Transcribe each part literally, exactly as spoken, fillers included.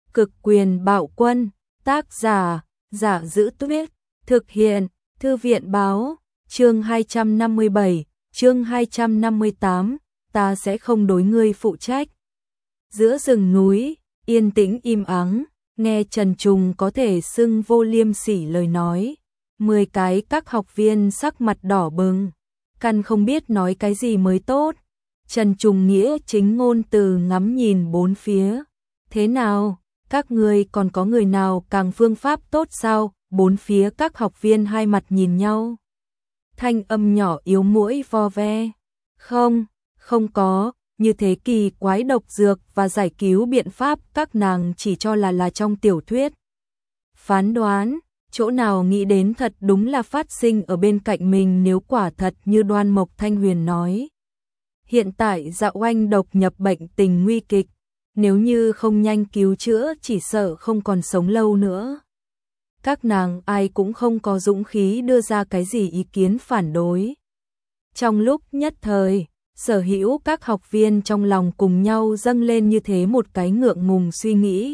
Cực quyền bạo quân, tác giả, Giả Giữ Tuyết, thực hiện, Thư viện báo, chương hai trăm năm mươi bảy, chương hai trăm năm mươi tám, ta sẽ không đối ngươi phụ trách. Giữa rừng núi, yên tĩnh im ắng, nghe Trần Trùng có thể xưng vô liêm sỉ lời nói. Mười cái các học viên sắc mặt đỏ bừng, căn không biết nói cái gì mới tốt. Trần Trùng nghĩa chính ngôn từ ngắm nhìn bốn phía. Thế nào, các ngươi còn có người nào càng phương pháp tốt sao? Bốn phía các học viên hai mặt nhìn nhau. Thanh âm nhỏ yếu mũi vo ve. Không, không có, như thế kỳ quái độc dược và giải cứu biện pháp các nàng chỉ cho là là trong tiểu thuyết. Phán đoán, chỗ nào nghĩ đến thật đúng là phát sinh ở bên cạnh mình nếu quả thật như Đoan Mộc Thanh Huyền nói. Hiện tại Dạ Oanh độc nhập bệnh tình nguy kịch, nếu như không nhanh cứu chữa chỉ sợ không còn sống lâu nữa. Các nàng ai cũng không có dũng khí đưa ra cái gì ý kiến phản đối. Trong lúc nhất thời, sở hữu các học viên trong lòng cùng nhau dâng lên như thế một cái ngượng ngùng suy nghĩ.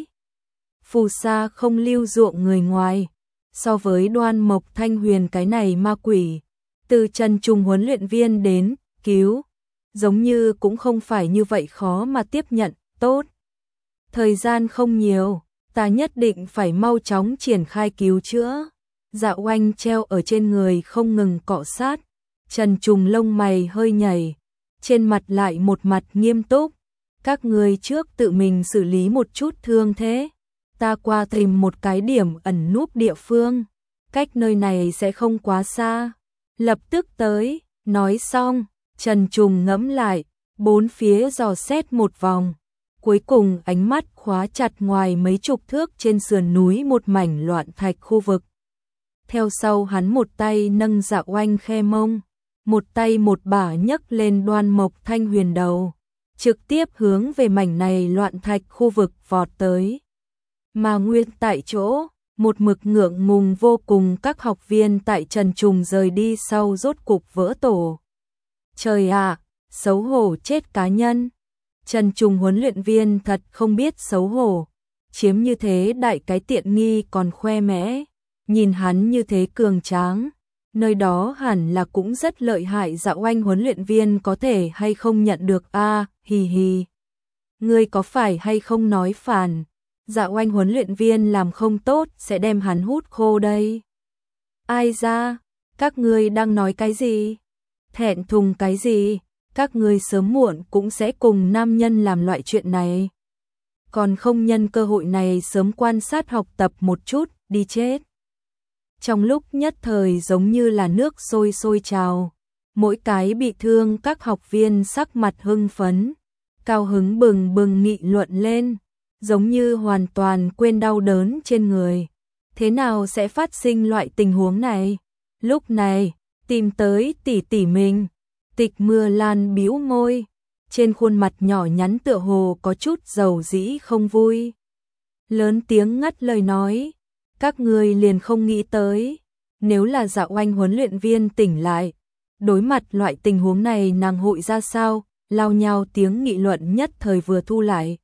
Phù sa không lưu ruộng người ngoài, so với Đoan Mộc Thanh Huyền cái này ma quỷ, từ Trần Trùng huấn luyện viên đến cứu, giống như cũng không phải như vậy khó mà tiếp nhận. Tốt, thời gian không nhiều, ta nhất định phải mau chóng triển khai cứu chữa. Dạ Oanh treo ở trên người không ngừng cọ sát, Trần Trùng lông mày hơi nhảy, trên mặt lại một mặt nghiêm túc. Các người trước tự mình xử lý một chút thương thế, ta qua tìm một cái điểm ẩn núp địa phương, cách nơi này sẽ không quá xa, lập tức tới. Nói xong, Trần Trùng ngẫm lại, bốn phía dò xét một vòng, cuối cùng ánh mắt khóa chặt ngoài mấy chục thước trên sườn núi một mảnh loạn thạch khu vực. Theo sau hắn một tay nâng Dạ Oanh khe mông, một tay một bả nhấc lên Đoan Mộc Thanh Huyền đầu, trực tiếp hướng về mảnh này loạn thạch khu vực vọt tới. Mà nguyên tại chỗ, một mực ngượng ngùng vô cùng các học viên tại Trần Trùng rời đi sau rốt cục vỡ tổ. Trời ạ, xấu hổ chết cá nhân. Trần Trùng huấn luyện viên thật không biết xấu hổ, chiếm như thế đại cái tiện nghi còn khoe mẽ, nhìn hắn như thế cường tráng, nơi đó hẳn là cũng rất lợi hại. Dạ Oanh huấn luyện viên có thể hay không nhận được a à, hì hì. Ngươi có phải hay không nói phản, Dạ Oanh huấn luyện viên làm không tốt sẽ đem hắn hút khô đây. Ai ra, các ngươi đang nói cái gì? Thẹn thùng cái gì? Các ngươi sớm muộn cũng sẽ cùng nam nhân làm loại chuyện này. Còn không nhân cơ hội này sớm quan sát học tập một chút, đi chết. Trong lúc nhất thời giống như là nước sôi sôi trào, mỗi cái bị thương các học viên sắc mặt hưng phấn, cao hứng bừng bừng nghị luận lên, giống như hoàn toàn quên đau đớn trên người. Thế nào sẽ phát sinh loại tình huống này? Lúc này, tìm tới tỷ tỷ mình. Tịch Mưa Lan bĩu môi, trên khuôn mặt nhỏ nhắn tựa hồ có chút dầu dĩ không vui. Lớn tiếng ngắt lời nói, các người liền không nghĩ tới, nếu là Dạ Oanh huấn luyện viên tỉnh lại, đối mặt loại tình huống này nàng hội ra sao? Lao nhau tiếng nghị luận nhất thời vừa thu lại.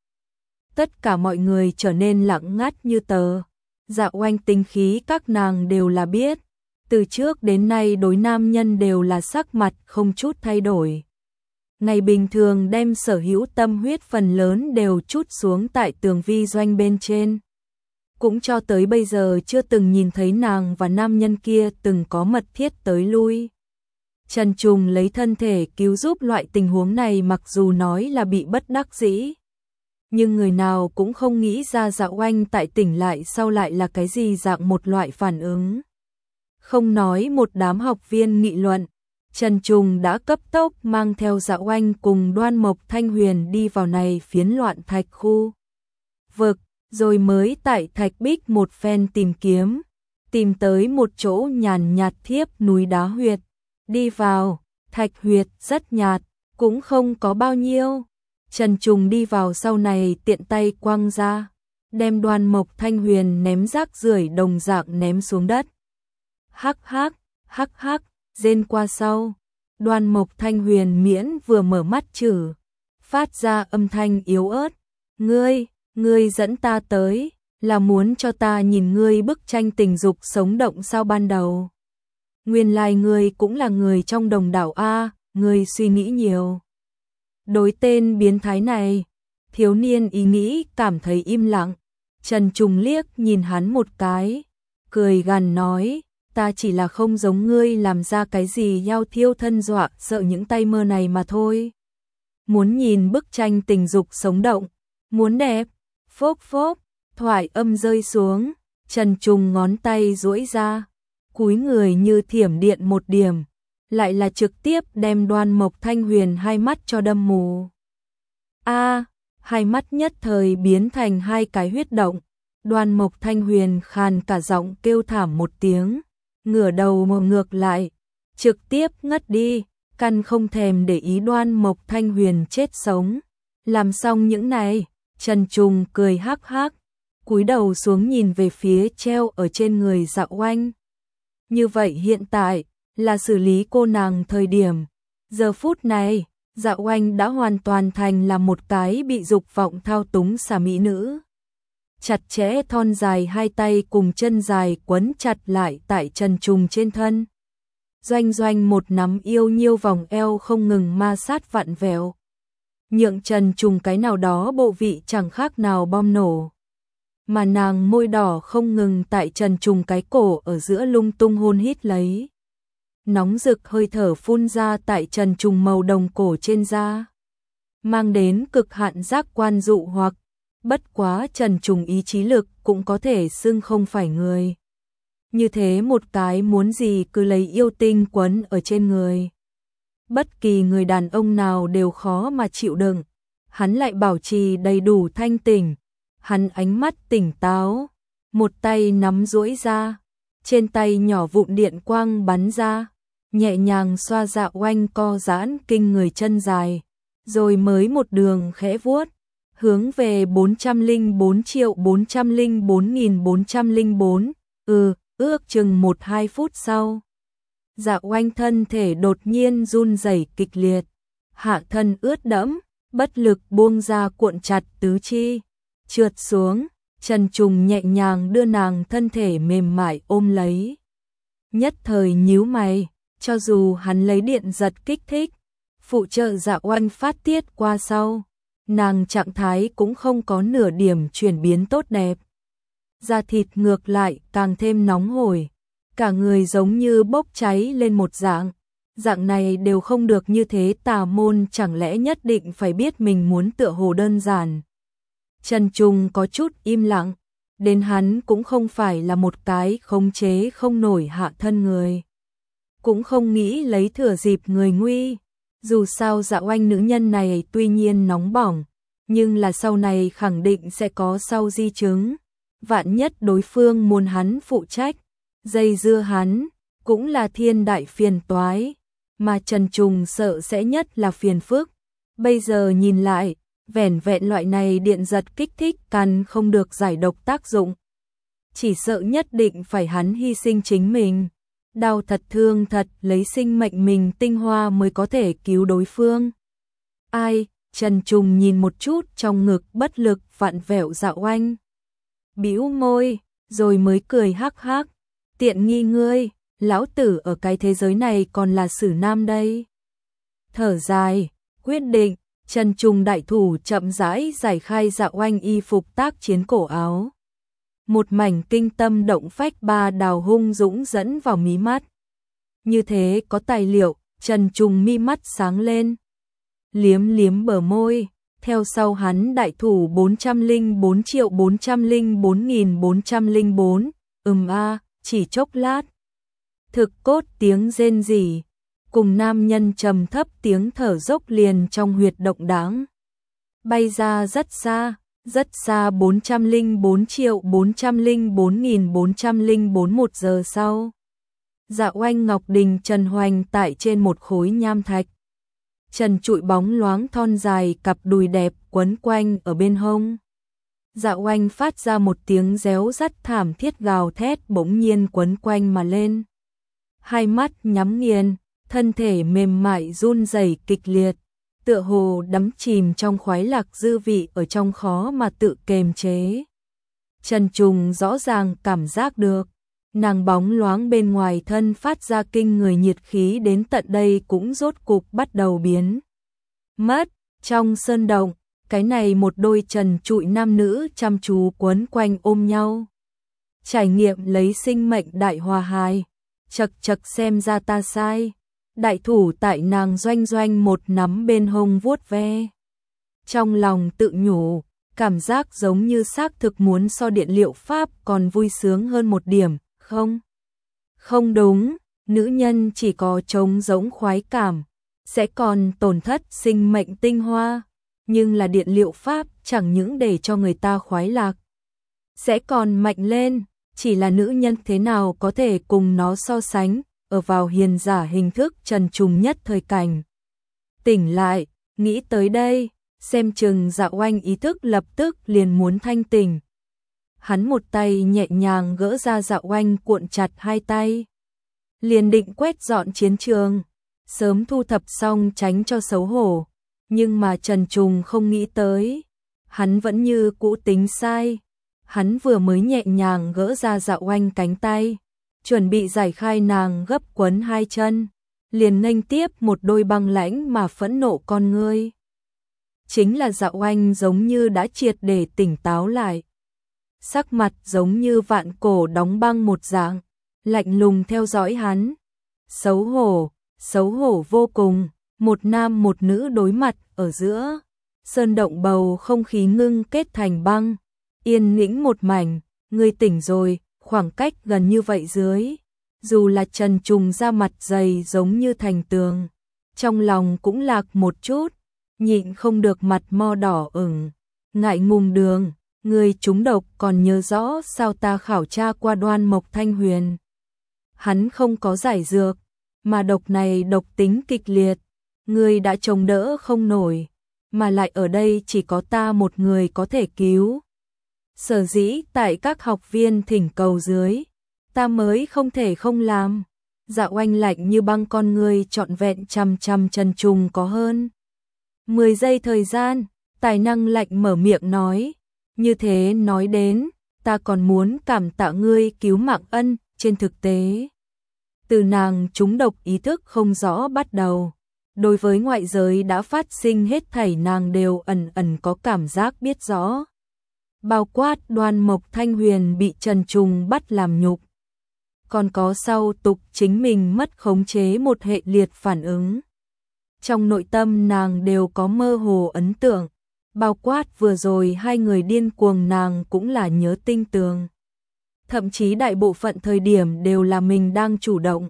Tất cả mọi người trở nên lặng ngắt như tờ. Dạ Oanh tính khí các nàng đều là biết. Từ trước đến nay đối nam nhân đều là sắc mặt không chút thay đổi. Ngày bình thường đem sở hữu tâm huyết phần lớn đều trút xuống tại tường vi doanh bên trên. Cũng cho tới bây giờ chưa từng nhìn thấy nàng và nam nhân kia từng có mật thiết tới lui. Trần Trùng lấy thân thể cứu giúp loại tình huống này mặc dù nói là bị bất đắc dĩ. Nhưng người nào cũng không nghĩ ra Dạ Oanh tại tỉnh lại sau lại là cái gì dạng một loại phản ứng. Không nói một đám học viên nghị luận, Trần Trùng đã cấp tốc mang theo Dạ Oanh cùng Đoan Mộc Thanh Huyền đi vào này phiến loạn thạch khu vực, rồi mới tại thạch bích một phen tìm kiếm, tìm tới một chỗ nhàn nhạt thiếp núi đá huyệt. Đi vào, thạch huyệt rất nhạt, cũng không có bao nhiêu. Trần Trùng đi vào sau này tiện tay quăng ra, đem Đoan Mộc Thanh Huyền ném rác rưởi đồng dạng ném xuống đất. Hắc hắc, hắc hắc, rên qua sau, Đoan Mộc Thanh Huyền miễn vừa mở mắt chử, phát ra âm thanh yếu ớt, ngươi, Ngươi dẫn ta tới, là muốn cho ta nhìn ngươi bức tranh tình dục sống động sao ban đầu. Nguyên lai ngươi cũng là người trong đồng đảo a, ngươi suy nghĩ nhiều. Đối tên biến thái này, thiếu niên ý nghĩ cảm thấy im lặng. Trần Trùng liếc nhìn hắn một cái, cười gằn nói, ta chỉ là không giống ngươi làm ra cái gì yao thiêu thân dọa sợ những tay mơ này mà thôi. Muốn nhìn bức tranh tình dục sống động, muốn đẹp, phốc phốc, thoại âm rơi xuống, Trần Trùng ngón tay duỗi ra, cúi người như thiểm điện một điểm, lại là trực tiếp đem Đoan Mộc Thanh Huyền hai mắt cho đâm mù. A, hai mắt nhất thời biến thành hai cái huyết động, Đoan Mộc Thanh Huyền khàn cả giọng kêu thảm một tiếng, ngửa đầu mò ngược lại, trực tiếp ngất đi, căn không thèm để ý Đoan Mộc Thanh Huyền chết sống. Làm xong những này, Trần Trùng cười hắc hắc, cúi đầu xuống nhìn về phía treo ở trên người Dạ Oanh. Như vậy hiện tại là xử lý cô nàng thời điểm. Giờ phút này, Dạ Oanh đã hoàn toàn thành là một cái bị dục vọng thao túng xà mỹ nữ. Chặt chẽ thon dài hai tay cùng chân dài quấn chặt lại tại Trần Trùng trên thân. Doanh doanh một nắm yêu nhiêu vòng eo không ngừng ma sát vặn vẹo. Nhượng Trần Trùng cái nào đó bộ vị chẳng khác nào bom nổ. Mà nàng môi đỏ không ngừng tại Trần Trùng cái cổ ở giữa lung tung hôn hít lấy. Nóng rực hơi thở phun ra tại Trần Trùng màu đồng cổ trên da. Mang đến cực hạn giác quan dụ hoặc, bất quá Trần Trùng ý chí lực cũng có thể xưng không phải người. Như thế một cái muốn gì cứ lấy yêu tinh quấn ở trên người. Bất kỳ người đàn ông nào đều khó mà chịu đựng. Hắn lại bảo trì đầy đủ thanh tỉnh. Hắn ánh mắt tỉnh táo, một tay nắm duỗi ra, trên tay nhỏ vụn điện quang bắn ra, nhẹ nhàng xoa Dạ Oanh co giãn kinh người chân dài, rồi mới một đường khẽ vuốt, hướng về bốn trăm lẻ bốn triệu bốn trăm lẻ bốn nghìn bốn trăm lẻ bốn, ừ, ước chừng một hai phút sau. Dạ Oanh thân thể đột nhiên run rẩy kịch liệt, hạ thân ướt đẫm, bất lực buông ra cuộn chặt tứ chi. Trượt xuống, Trần Trùng nhẹ nhàng đưa nàng thân thể mềm mại ôm lấy. Nhất thời nhíu mày, cho dù hắn lấy điện giật kích thích, phụ trợ Dạ Oanh phát tiết qua sau, nàng trạng thái cũng không có nửa điểm chuyển biến tốt đẹp. Da thịt ngược lại càng thêm nóng hổi, cả người giống như bốc cháy lên một dạng. Dạng này đều không được như thế, tà môn chẳng lẽ nhất định phải biết mình muốn tựa hồ đơn giản. Trần Trùng có chút im lặng, đến hắn cũng không phải là một cái khống chế không nổi hạ thân người. Cũng không nghĩ lấy thừa dịp người nguy, dù sao Dạ Oanh nữ nhân này tuy nhiên nóng bỏng, nhưng là sau này khẳng định sẽ có sau di chứng. Vạn nhất đối phương muốn hắn phụ trách, dây dưa hắn, cũng là thiên đại phiền toái, mà Trần Trùng sợ sẽ nhất là phiền phức. Bây giờ nhìn lại, vẻn vẹn loại này điện giật kích thích căn không được giải độc tác dụng. Chỉ sợ nhất định phải hắn hy sinh chính mình. Đau thật thương thật lấy sinh mệnh mình tinh hoa mới có thể cứu đối phương. Ai, Trần Trùng nhìn một chút trong ngực bất lực vặn vẹo Dạ Oanh. Bĩu môi, rồi mới cười hắc hắc. Tiện nghi ngươi, lão tử ở cái thế giới này còn là xử nam đây. Thở dài, quyết định. Trần Trùng đại thủ chậm rãi giải khai Dạ Oanh y phục tác chiến cổ áo. Một mảnh kinh tâm động phách ba đào hung dũng dẫn vào mí mắt. Như thế có tài liệu, Trần Trùng mi mắt sáng lên. Liếm liếm bờ môi, theo sau hắn đại thủ bốn trăm lẻ bốn triệu bốn trăm lẻ bốn nghìn bốn trăm lẻ bốn, ừm a, chỉ chốc lát. Thực cốt tiếng rên rỉ, cùng nam nhân trầm thấp tiếng thở dốc liền trong huyệt động đáng. Bay ra rất xa, rất xa bốn trăm lẻ bốn triệu bốn trăm lẻ bốn nghìn bốn trăm lẻ bốn một giờ sau. Dạ Oanh Ngọc Đình Trần hoành tại trên một khối nham thạch. Trần trụi bóng loáng thon dài cặp đùi đẹp quấn quanh ở bên hông. Dạ Oanh phát ra một tiếng réo rắt thảm thiết gào thét bỗng nhiên quấn quanh mà lên. Hai mắt nhắm nghiền, thân thể mềm mại run rẩy kịch liệt, tựa hồ đắm chìm trong khoái lạc dư vị ở trong khó mà tự kềm chế. Trần Trùng rõ ràng cảm giác được, nàng bóng loáng bên ngoài thân phát ra kinh người nhiệt khí đến tận đây cũng rốt cục bắt đầu biến mất. Trong sơn động, cái này một đôi trần trụi nam nữ chăm chú quấn quanh ôm nhau. Trải nghiệm lấy sinh mệnh đại hòa hài, chật chật xem ra ta sai. Đại thủ tại nàng doanh doanh một nắm bên hông vuốt ve. Trong lòng tự nhủ, cảm giác giống như xác thực muốn so điện liệu pháp còn vui sướng hơn một điểm, không? Không đúng, nữ nhân chỉ có trống rỗng khoái cảm, sẽ còn tổn thất sinh mệnh tinh hoa, nhưng là điện liệu pháp chẳng những để cho người ta khoái lạc, sẽ còn mạnh lên, chỉ là nữ nhân thế nào có thể cùng nó so sánh, ở vào hiền giả hình thức Trần Trùng nhất thời cảnh. Tỉnh lại, nghĩ tới đây, xem chừng Dạ Oanh ý thức lập tức liền muốn thanh tỉnh. Hắn một tay nhẹ nhàng gỡ ra Dạ Oanh cuộn chặt hai tay. Liền định quét dọn chiến trường, sớm thu thập xong tránh cho xấu hổ. Nhưng mà Trần Trùng không nghĩ tới, hắn vẫn như cũ tính sai. Hắn vừa mới nhẹ nhàng gỡ ra Dạ Oanh cánh tay, chuẩn bị giải khai nàng gấp quấn hai chân, liền nghênh tiếp một đôi băng lãnh mà phẫn nộ con ngươi. Chính là Dạ Oanh giống như đã triệt để tỉnh táo lại. Sắc mặt giống như vạn cổ đóng băng một dạng, lạnh lùng theo dõi hắn. Xấu hổ, xấu hổ vô cùng, một nam một nữ đối mặt ở giữa. Sơn động bầu không khí ngưng kết thành băng, yên tĩnh một mảnh, ngươi tỉnh rồi, khoảng cách gần như vậy dưới. Dù là Trần Trùng da mặt dày giống như thành tường, trong lòng cũng lạc một chút, nhịn không được mặt mo đỏ ửng, ngại ngùng đường, người trúng độc còn nhớ rõ sao ta khảo tra qua Đoan Mộc Thanh Huyền. Hắn không có giải dược, mà độc này độc tính kịch liệt, người đã chống đỡ không nổi, mà lại ở đây chỉ có ta một người có thể cứu. Sở dĩ tại các học viên thỉnh cầu dưới, ta mới không thể không làm. Dạ Oanh lạnh như băng con người trọn vẹn chăm chăm Trần Trùng có hơn mười giây thời gian, tài năng lạnh mở miệng nói, như thế nói đến, ta còn muốn cảm tạ ngươi cứu mạng ân. Trên thực tế, từ nàng trúng độc ý thức không rõ bắt đầu, đối với ngoại giới đã phát sinh hết thảy nàng đều ẩn ẩn có cảm giác biết rõ. Bao quát Đoan Mộc Thanh Huyền bị Trần Trùng bắt làm nhục, còn có sau tục chính mình mất khống chế một hệ liệt phản ứng. Trong nội tâm nàng đều có mơ hồ ấn tượng, bao quát vừa rồi hai người điên cuồng nàng cũng là nhớ tinh tường. Thậm chí đại bộ phận thời điểm đều là mình đang chủ động.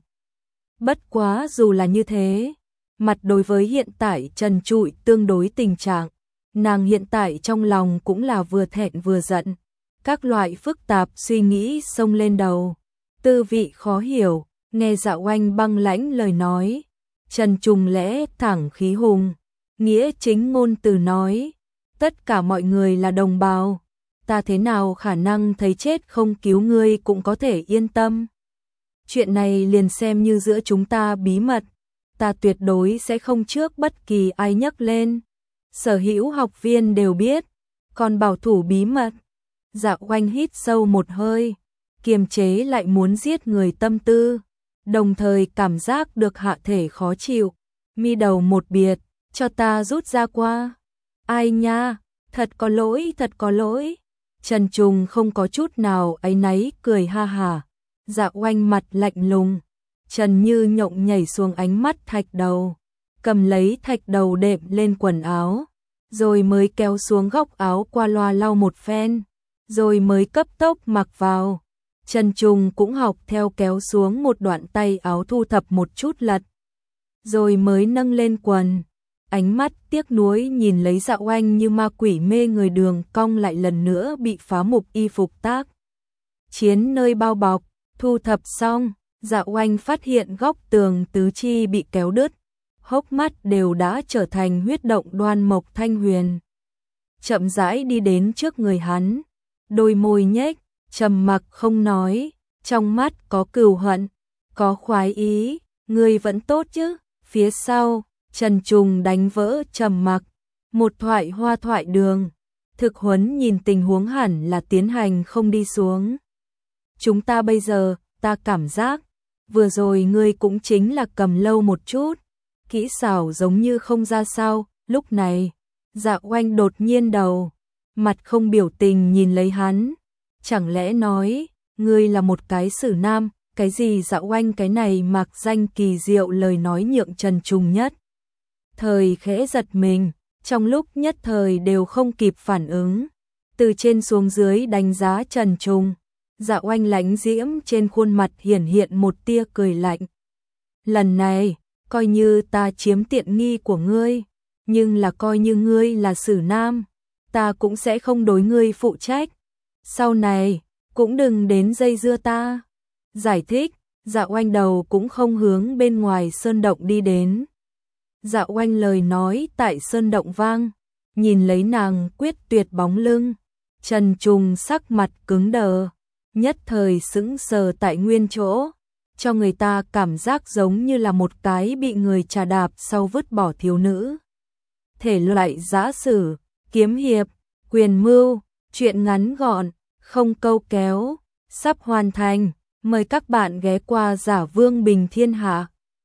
Bất quá dù là như thế, mặt đối với hiện tại trần trụi tương đối tình trạng, nàng hiện tại trong lòng cũng là vừa thẹn vừa giận, các loại phức tạp suy nghĩ xông lên đầu, tư vị khó hiểu, nghe Dạ Oanh băng lãnh lời nói, Trần Trùng lẽ thẳng khí hùng, nghĩa chính ngôn từ nói, tất cả mọi người là đồng bào, ta thế nào khả năng thấy chết không cứu ngươi cũng có thể yên tâm. Chuyện này liền xem như giữa chúng ta bí mật, ta tuyệt đối sẽ không trước bất kỳ ai nhắc lên. Sở hữu học viên đều biết, còn bảo thủ bí mật. Dạ Oanh hít sâu một hơi, kiềm chế lại muốn giết người tâm tư, đồng thời cảm giác được hạ thể khó chịu, mi đầu một biệt, cho ta rút ra qua. Ai nha, thật có lỗi, thật có lỗi. Trần Trùng không có chút nào áy náy cười ha hả. Dạ Oanh mặt lạnh lùng, Trần Như Nhộng nhảy xuống ánh mắt thạch đầu, cầm lấy thạch đầu đệm lên quần áo, rồi mới kéo xuống góc áo qua loa lau một phen, rồi mới cấp tốc mặc vào. Trần Trùng cũng học theo kéo xuống một đoạn tay áo thu thập một chút lật, rồi mới nâng lên quần. Ánh mắt tiếc nuối nhìn lấy Dạ Oanh như ma quỷ mê người đường cong lại lần nữa bị phá mục y phục tác chiến nơi bao bọc, thu thập xong, Dạ Oanh phát hiện góc tường tứ chi bị kéo đứt, hốc mắt đều đã trở thành huyết động. Đoan Mộc Thanh Huyền chậm rãi đi đến trước người hắn, đôi môi nhếch, trầm mặc không nói, trong mắt có cừu hận, có khoái ý, ngươi vẫn tốt chứ? Phía sau, Trần Trùng đánh vỡ trầm mặc, một thoại hoa thoại đường. Thực huấn nhìn tình huống hẳn là tiến hành không đi xuống. Chúng ta bây giờ, ta cảm giác, vừa rồi ngươi cũng chính là cầm lâu một chút, kỹ xảo giống như không ra sao, lúc này, Dạ Oanh đột nhiên đầu, mặt không biểu tình nhìn lấy hắn, chẳng lẽ nói, ngươi là một cái sử nam, cái gì Dạ Oanh cái này mặc danh kỳ diệu lời nói nhượng Trần Trùng nhất. Thời khẽ giật mình, trong lúc nhất thời đều không kịp phản ứng, từ trên xuống dưới đánh giá Trần Trùng. Dạ Oanh lãnh diễm trên khuôn mặt hiển hiện một tia cười lạnh. Lần này, coi như ta chiếm tiện nghi của ngươi, nhưng là coi như ngươi là sử nam, ta cũng sẽ không đối ngươi phụ trách. Sau này, cũng đừng đến dây dưa ta. Giải thích, Dạ Oanh đầu cũng không hướng bên ngoài sơn động đi đến. Dạ Oanh lời nói tại sơn động vang, nhìn lấy nàng quyết tuyệt bóng lưng, Trần Trùng sắc mặt cứng đờ, nhất thời sững sờ tại nguyên chỗ, cho người ta cảm giác giống như là một cái bị người trà đạp sau vứt bỏ thiếu nữ. Thể loại giã sử, kiếm hiệp, quyền mưu, truyện ngắn gọn, không câu kéo, sắp hoàn thành, mời các bạn ghé qua Giả Vương Bình Thiên Hạ.